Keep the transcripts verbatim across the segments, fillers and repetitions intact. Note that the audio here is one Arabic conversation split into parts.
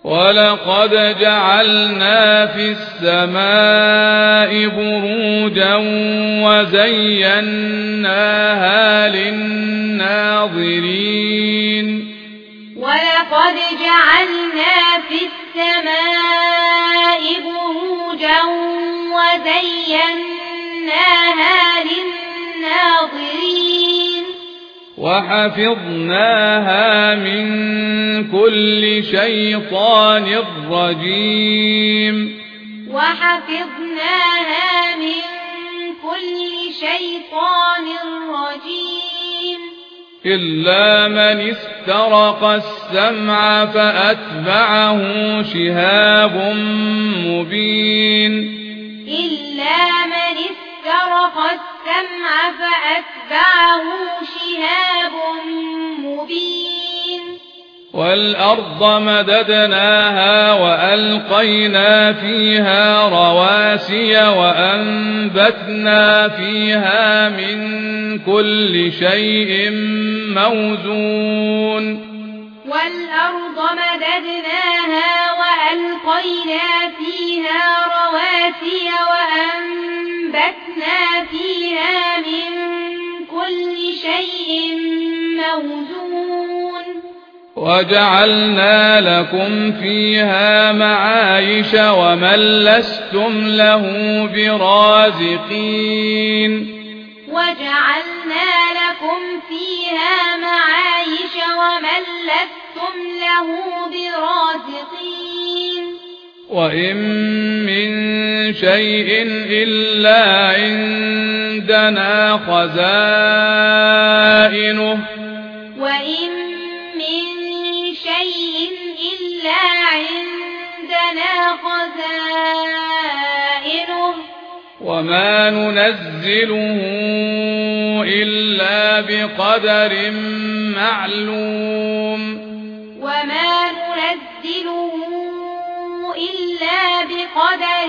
ولقد جعلنا في السماء بروجا وزيناها للناظرين ولقد جعلنا في السماء بروجا وزيناها للناظرين وحفظناها من كل شيطان رجيم وحفظناها من كل شيطان رجيم إلا من استرق السمع فأتبعه شهاب مبين إلا من استرق السمع فأتبعه شهاب مبين والأرض مددناها وألقينا فيها رواسي وأنبتنا فيها من كل شيء موزون والأرض مددناها وألقينا فيها رواسي وأنبتنا فيها من كل شيء موزون وجعلنا لكم فيها معايش ومن لستم له برازقين وجعلنا لكم فيها معايش ومن لستم له برازقين وإن من شيء إلا عندنا خزائنه وإن من شيء إلا عندنا خزائنه وما ننزله إلا بقدر معلوم وما ننزله إلا بقدر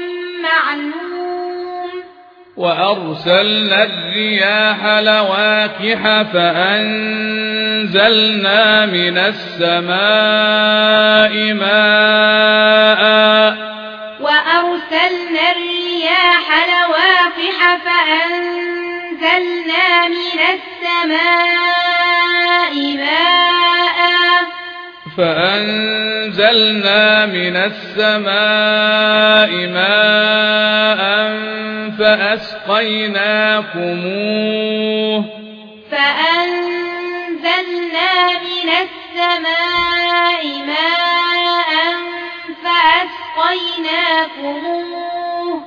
معلوم وأرسلنا الرياح لواقح فأنزلنا من السماء ماء وأرسلنا الرياح لواقح فأنزلنا من السماء ماء فأنزلنا من السماء ماء فأسقيناكموه فأنزلنا من السماء ماء فأسقيناكموه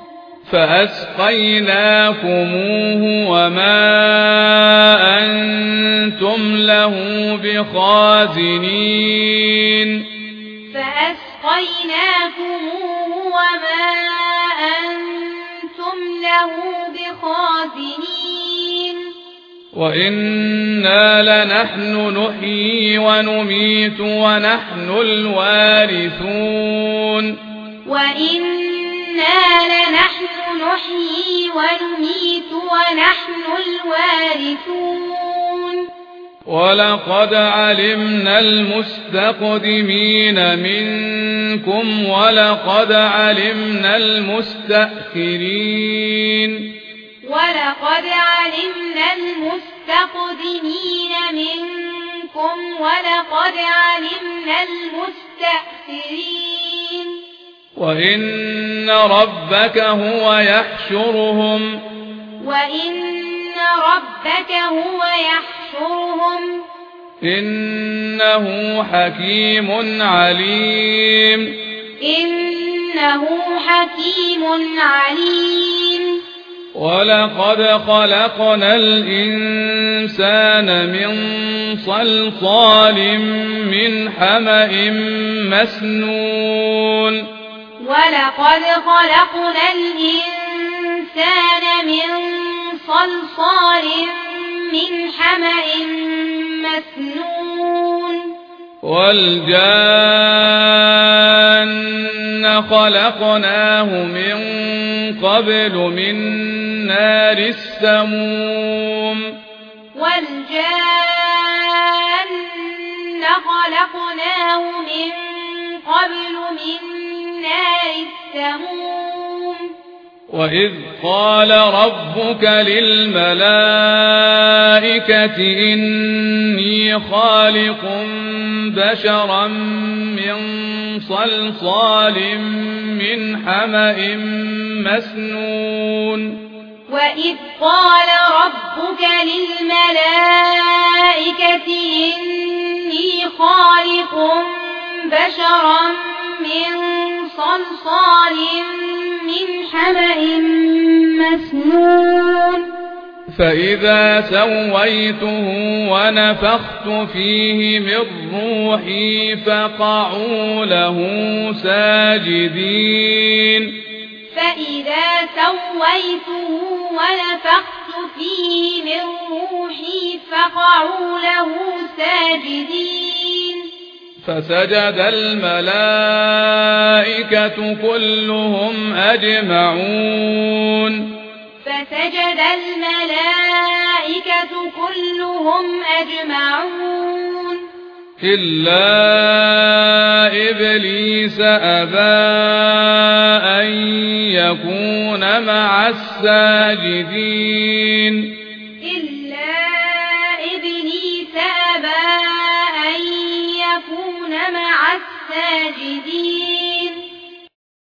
فأسقيناكموه وما أنتم له بخازنين فأسقيناكموه وما أنتم له بخازنين وإنا لنحن نحيي ونميت ونحن الوارثون وإنا لنحن نحيي ونميت ونحن الوارثون ولقد علمنا المستقدمين منكم ولقد علمنا المستأخرين ولقد علمنا المستقدمين منكم ولقد علمنا المستأخرين وإن ربك هو يحشرهم وإن ربك هو يحشرهم إنه حكيم عليم إنه حكيم عليم ولقد خلقنا الإنسان من صلصال من حمأ مسنون ولقد خلقنا الإنسان من صلصال من حمأ مسنون والجان خلقناه من قبل من نار السموم والجان خلقناه من من نار السموم وإذ قال ربك للملائكة إني خالق بشرا من صلصال من حمأ مسنون وإذ قال ربك للملائكة إني خالق بشرا من صلصال من حمأ مسنون فإذا سويته ونفخت فيه من روحي فقعوا له ساجدين فإذا سويته ونفخت فيه من روحي فقعوا له ساجدين فسجد الملائكة كلهم أجمعون فسجد الملائكة كلهم أجمعون إلا إبليس أبى أن يكون مع الساجدين إلا إبليس أبى أن يكون مع الساجدين